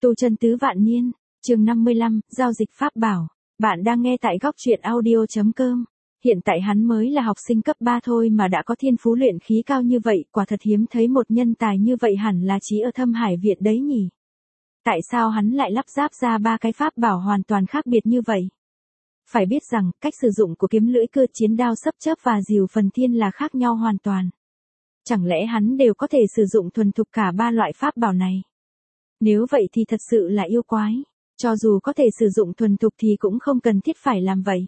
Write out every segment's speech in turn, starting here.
Tu chân tứ vạn niên, chương 55, giao dịch pháp bảo. Bạn đang nghe tại góc truyện audio.com. Hiện tại hắn mới là học sinh cấp 3 thôi mà đã có thiên phú luyện khí cao như vậy, quả thật hiếm thấy một nhân tài như vậy, hẳn là chỉ ở Thâm Hải Viện đấy nhỉ. Tại sao hắn lại lắp ráp ra ba cái pháp bảo hoàn toàn khác biệt như vậy? Phải biết rằng, cách sử dụng của kiếm lưỡi cưa, chiến đao sấp chớp và diều phần thiên là khác nhau hoàn toàn. Chẳng lẽ hắn đều có thể sử dụng thuần thục cả ba loại pháp bảo này? Nếu vậy thì thật sự là yêu quái. Cho dù có thể sử dụng thuần thục thì cũng không cần thiết phải làm vậy.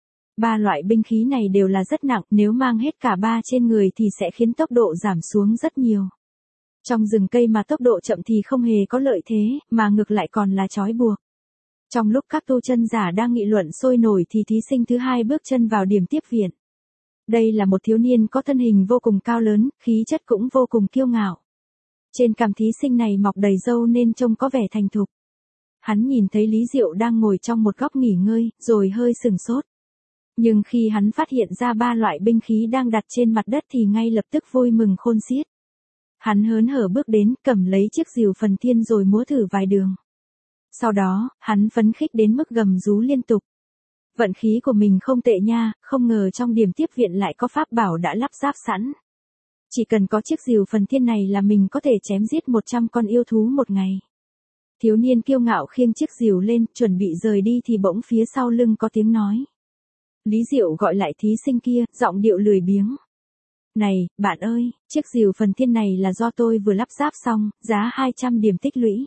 Ba loại binh khí này đều là rất nặng, nếu mang hết cả ba trên người thì sẽ khiến tốc độ giảm xuống rất nhiều. Trong rừng cây mà tốc độ chậm thì không hề có lợi thế, mà ngược lại còn là trói buộc. Trong lúc các tu chân giả đang nghị luận sôi nổi thì thí sinh thứ hai bước chân vào điểm tiếp viện. Đây là một thiếu niên có thân hình vô cùng cao lớn, khí chất cũng vô cùng kiêu ngạo. Trên cằm thí sinh này mọc đầy râu nên trông có vẻ thành thục. Hắn nhìn thấy Lý Diệu đang ngồi trong một góc nghỉ ngơi, rồi hơi sừng sốt. Nhưng khi hắn phát hiện ra ba loại binh khí đang đặt trên mặt đất thì ngay lập tức vui mừng khôn xiết. Hắn hớn hở bước đến, cầm lấy chiếc diều phần thiên rồi múa thử vài đường. Sau đó, hắn phấn khích đến mức gầm rú liên tục. Vận khí của mình không tệ nha, không ngờ trong điểm tiếp viện lại có pháp bảo đã lắp ráp sẵn. Chỉ cần có chiếc diều phần thiên này là mình có thể chém giết 100 con yêu thú một ngày. Thiếu niên kiêu ngạo khiêng chiếc diều lên, chuẩn bị rời đi thì bỗng phía sau lưng có tiếng nói. Lý Diệu gọi lại thí sinh kia, giọng điệu lười biếng. Này, bạn ơi, chiếc diều phần thiên này là do tôi vừa lắp ráp xong, giá 200 điểm tích lũy.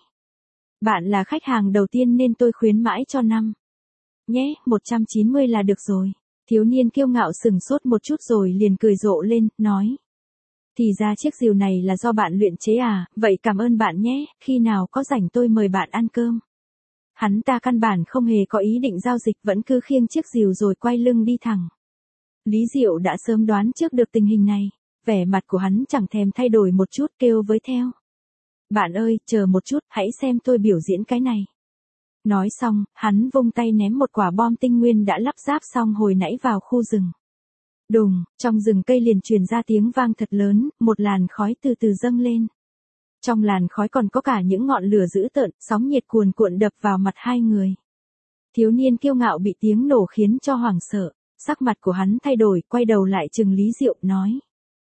Bạn là khách hàng đầu tiên nên tôi khuyến mãi cho 5. Nhé, 190 là được rồi. Thiếu niên kiêu ngạo sừng sốt một chút rồi liền cười rộ lên, nói. Thì ra chiếc diều này là do bạn luyện chế à, vậy cảm ơn bạn nhé, khi nào có rảnh tôi mời bạn ăn cơm. Hắn ta căn bản không hề có ý định giao dịch, vẫn cứ khiêng chiếc diều rồi quay lưng đi thẳng. Lý Diệu đã sớm đoán trước được tình hình này, vẻ mặt của hắn chẳng thèm thay đổi một chút, kêu với theo. Bạn ơi, chờ một chút, hãy xem tôi biểu diễn cái này. Nói xong, hắn vung tay ném một quả bom tinh nguyên đã lắp ráp xong hồi nãy vào khu rừng. Đùng, trong rừng cây liền truyền ra tiếng vang thật lớn, một làn khói từ từ dâng lên. Trong làn khói còn có cả những ngọn lửa dữ tợn, sóng nhiệt cuồn cuộn đập vào mặt hai người. Thiếu niên kiêu ngạo bị tiếng nổ khiến cho hoảng sợ, sắc mặt của hắn thay đổi, quay đầu lại trừng Lý Diệu, nói.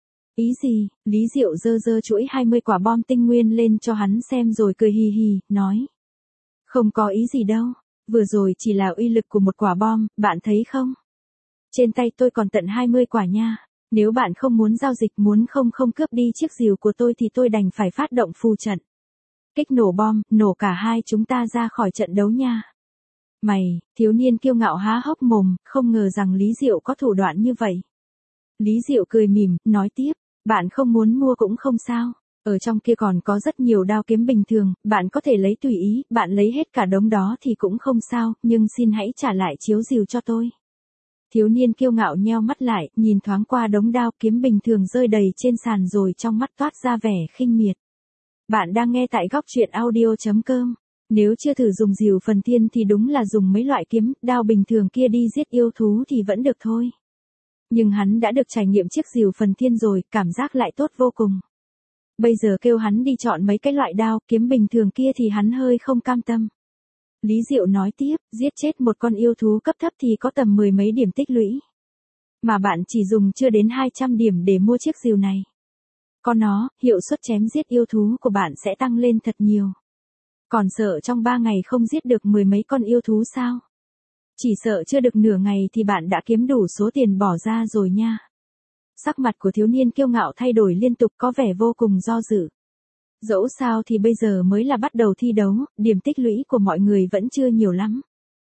Ý gì? Lý Diệu giơ chuỗi 20 quả bom tinh nguyên lên cho hắn xem rồi cười hì hì, nói. Không có ý gì đâu, vừa rồi chỉ là uy lực của một quả bom, bạn thấy không? Trên tay tôi còn tận 20 quả nha, nếu bạn không muốn giao dịch, muốn không cướp đi chiếc diều của tôi thì tôi đành phải phát động phù trận. Kích nổ bom, nổ cả hai chúng ta ra khỏi trận đấu nha. Mày, thiếu niên kiêu ngạo há hốc mồm, không ngờ rằng Lý Diệu có thủ đoạn như vậy. Lý Diệu cười mỉm, nói tiếp, bạn không muốn mua cũng không sao. Ở trong kia còn có rất nhiều đao kiếm bình thường, bạn có thể lấy tùy ý, bạn lấy hết cả đống đó thì cũng không sao, nhưng xin hãy trả lại chiếu diều cho tôi. Thiếu niên kiêu ngạo nheo mắt lại, nhìn thoáng qua đống đao kiếm bình thường rơi đầy trên sàn rồi trong mắt toát ra vẻ khinh miệt. Bạn đang nghe tại góc truyện audio.com. Nếu chưa thử dùng diều phần thiên thì đúng là dùng mấy loại kiếm, đao bình thường kia đi giết yêu thú thì vẫn được thôi. Nhưng hắn đã được trải nghiệm chiếc diều phần thiên rồi, cảm giác lại tốt vô cùng. Bây giờ kêu hắn đi chọn mấy cái loại đao, kiếm bình thường kia thì hắn hơi không cam tâm. Lý Diệu nói tiếp, giết chết một con yêu thú cấp thấp thì có tầm 10 mấy điểm tích lũy. Mà bạn chỉ dùng chưa đến 200 điểm để mua chiếc diều này. Có nó, hiệu suất chém giết yêu thú của bạn sẽ tăng lên thật nhiều. Còn sợ trong 3 ngày không giết được 10 mấy con yêu thú sao? Chỉ sợ chưa được nửa ngày thì bạn đã kiếm đủ số tiền bỏ ra rồi nha. Sắc mặt của thiếu niên kiêu ngạo thay đổi liên tục, có vẻ vô cùng do dự. Dẫu sao thì bây giờ mới là bắt đầu thi đấu, điểm tích lũy của mọi người vẫn chưa nhiều lắm.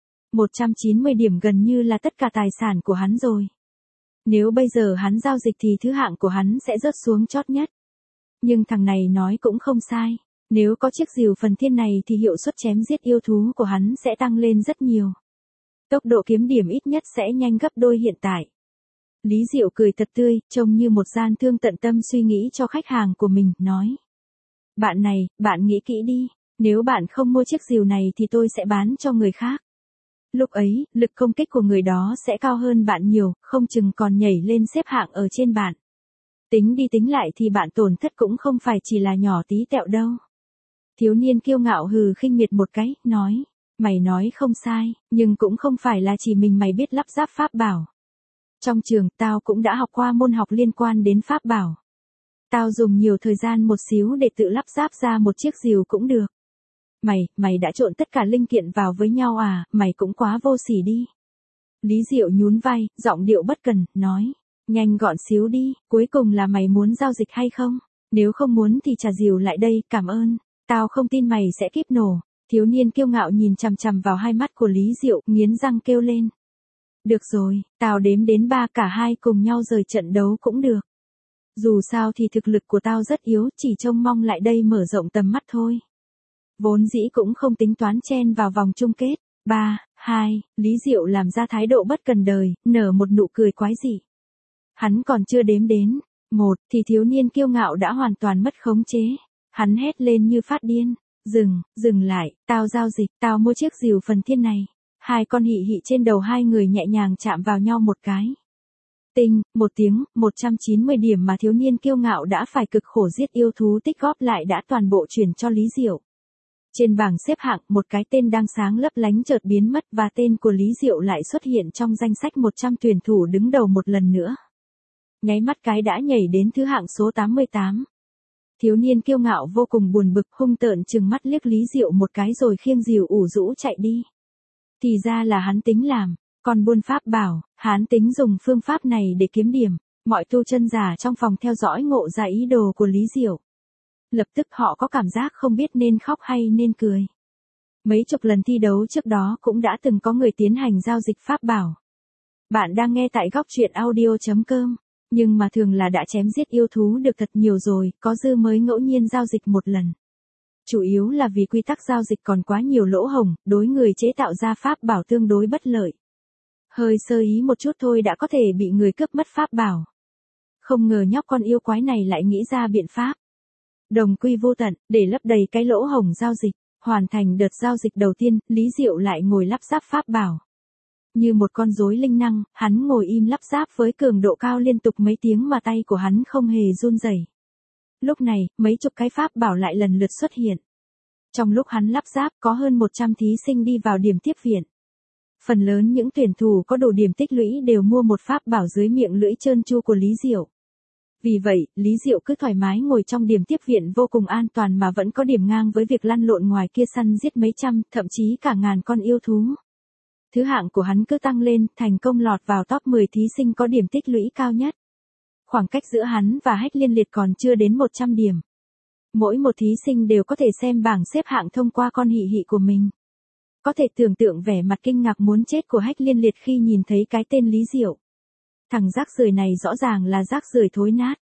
190 điểm gần như là tất cả tài sản của hắn rồi. Nếu bây giờ hắn giao dịch thì thứ hạng của hắn sẽ rớt xuống chót nhất. Nhưng thằng này nói cũng không sai. Nếu có chiếc diều phần thiên này thì hiệu suất chém giết yêu thú của hắn sẽ tăng lên rất nhiều. Tốc độ kiếm điểm ít nhất sẽ nhanh gấp đôi hiện tại. Lý Diệu cười thật tươi, trông như một gian thương tận tâm suy nghĩ cho khách hàng của mình, nói. Bạn này, bạn nghĩ kỹ đi, nếu bạn không mua chiếc diều này thì tôi sẽ bán cho người khác. Lúc ấy, lực công kích của người đó sẽ cao hơn bạn nhiều, không chừng còn nhảy lên xếp hạng ở trên bạn. Tính đi tính lại thì bạn tổn thất cũng không phải chỉ là nhỏ tí tẹo đâu. Thiếu niên kiêu ngạo hừ khinh miệt một cái, nói, mày nói không sai, nhưng cũng không phải là chỉ mày biết lắp ráp pháp bảo. Trong trường, tao cũng đã học qua môn học liên quan đến pháp bảo. Tao dùng nhiều thời gian một xíu để tự lắp ráp ra một chiếc rìu cũng được. Mày đã trộn tất cả linh kiện vào với nhau à, mày cũng quá vô sỉ đi. Lý Diệu nhún vai, giọng điệu bất cần, nói, nhanh gọn xíu đi, cuối cùng là mày muốn giao dịch hay không? Nếu không muốn thì trả rìu lại đây, cảm ơn. Tao không tin mày sẽ kíp nổ. Thiếu niên kiêu ngạo nhìn chằm chằm vào hai mắt của Lý Diệu, nghiến răng kêu lên. Được rồi, tao đếm đến 3, cả hai cùng nhau rời trận đấu cũng được. Dù sao thì thực lực của tao rất yếu, chỉ trông mong lại đây mở rộng tầm mắt thôi. Vốn dĩ cũng không tính toán chen vào vòng chung kết. 3, 2, Lý Diệu làm ra thái độ bất cần đời, nở một nụ cười quái dị. Hắn còn chưa đếm đến 1 thì thiếu niên kiêu ngạo đã hoàn toàn mất khống chế. Hắn hét lên như phát điên. Dừng lại, tao giao dịch, tao mua chiếc rìu phần thiên này. Hai con hị hị trên đầu hai người nhẹ nhàng chạm vào nhau một cái. Tinh, một tiếng, 190 điểm mà thiếu niên kiêu ngạo đã phải cực khổ giết yêu thú tích góp lại đã toàn bộ chuyển cho Lý Diệu. Trên bảng xếp hạng, một cái tên đang sáng lấp lánh chợt biến mất và tên của Lý Diệu lại xuất hiện trong danh sách 100 tuyển thủ đứng đầu một lần nữa. Nháy mắt cái đã nhảy đến thứ hạng số 88. Thiếu niên kiêu ngạo vô cùng buồn bực, hung tợn trừng mắt liếc Lý Diệu một cái rồi khiêng rìu ủ rũ chạy đi. Thì ra là hắn tính làm, còn buôn pháp bảo, hắn tính dùng phương pháp này để kiếm điểm. Mọi tu chân giả trong phòng theo dõi ngộ ra ý đồ của Lý Diệu. Lập tức họ có cảm giác không biết nên khóc hay nên cười. Mấy chục lần thi đấu trước đó cũng đã từng có người tiến hành giao dịch pháp bảo. Bạn đang nghe tại góc truyện audio.com. Nhưng mà thường là đã chém giết yêu thú được thật nhiều rồi, có dư mới ngẫu nhiên giao dịch một lần. Chủ yếu là vì quy tắc giao dịch còn quá nhiều lỗ hổng, đối người chế tạo ra pháp bảo tương đối bất lợi. Hơi sơ ý một chút thôi đã có thể bị người cướp mất pháp bảo. Không ngờ nhóc con yêu quái này lại nghĩ ra biện pháp. Đồng quy vô tận, để lấp đầy cái lỗ hổng giao dịch, hoàn thành đợt giao dịch đầu tiên, Lý Diệu lại ngồi lắp ráp pháp bảo. Như một con rối linh năng, hắn ngồi im lắp ráp với cường độ cao liên tục mấy tiếng mà tay của hắn không hề run rẩy. Lúc này, mấy chục cái pháp bảo lại lần lượt xuất hiện. Trong lúc hắn lắp ráp có hơn 100 thí sinh đi vào điểm tiếp viện. Phần lớn những tuyển thủ có đủ điểm tích lũy đều mua một pháp bảo dưới miệng lưỡi trơn tru của Lý Diệu. Vì vậy, Lý Diệu cứ thoải mái ngồi trong điểm tiếp viện vô cùng an toàn mà vẫn có điểm ngang với việc lăn lộn ngoài kia săn giết mấy trăm, thậm chí cả ngàn con yêu thú. Thứ hạng của hắn cứ tăng lên, thành công lọt vào top 10 thí sinh có điểm tích lũy cao nhất. Khoảng cách giữa hắn và Hách Liên Liệt còn chưa đến 100 điểm. Mỗi một thí sinh đều có thể xem bảng xếp hạng thông qua con hị hị của mình. Có thể tưởng tượng vẻ mặt kinh ngạc muốn chết của Hách Liên Liệt khi nhìn thấy cái tên Lý Diệu. Thằng rác rưởi này rõ ràng là rác rưởi thối nát.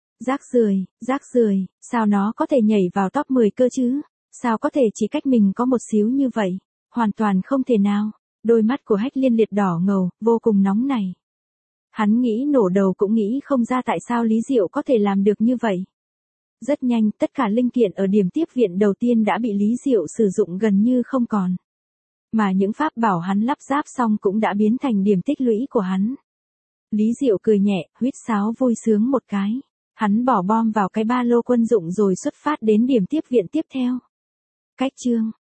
Rác rưởi, sao nó có thể nhảy vào top 10 cơ chứ? Sao có thể chỉ cách mình có một xíu như vậy? Hoàn toàn không thể nào. Đôi mắt của Hách Liên Liệt đỏ ngầu, vô cùng nóng này. Hắn nghĩ nổ đầu cũng nghĩ không ra tại sao Lý Diệu có thể làm được như vậy. Rất nhanh, tất cả linh kiện ở điểm tiếp viện đầu tiên đã bị Lý Diệu sử dụng gần như không còn. Mà những pháp bảo hắn lắp ráp xong cũng đã biến thành điểm tích lũy của hắn. Lý Diệu cười nhẹ, huýt sáo vui sướng một cái. Hắn bỏ bom vào cái ba lô quân dụng rồi xuất phát đến điểm tiếp viện tiếp theo. Cách chương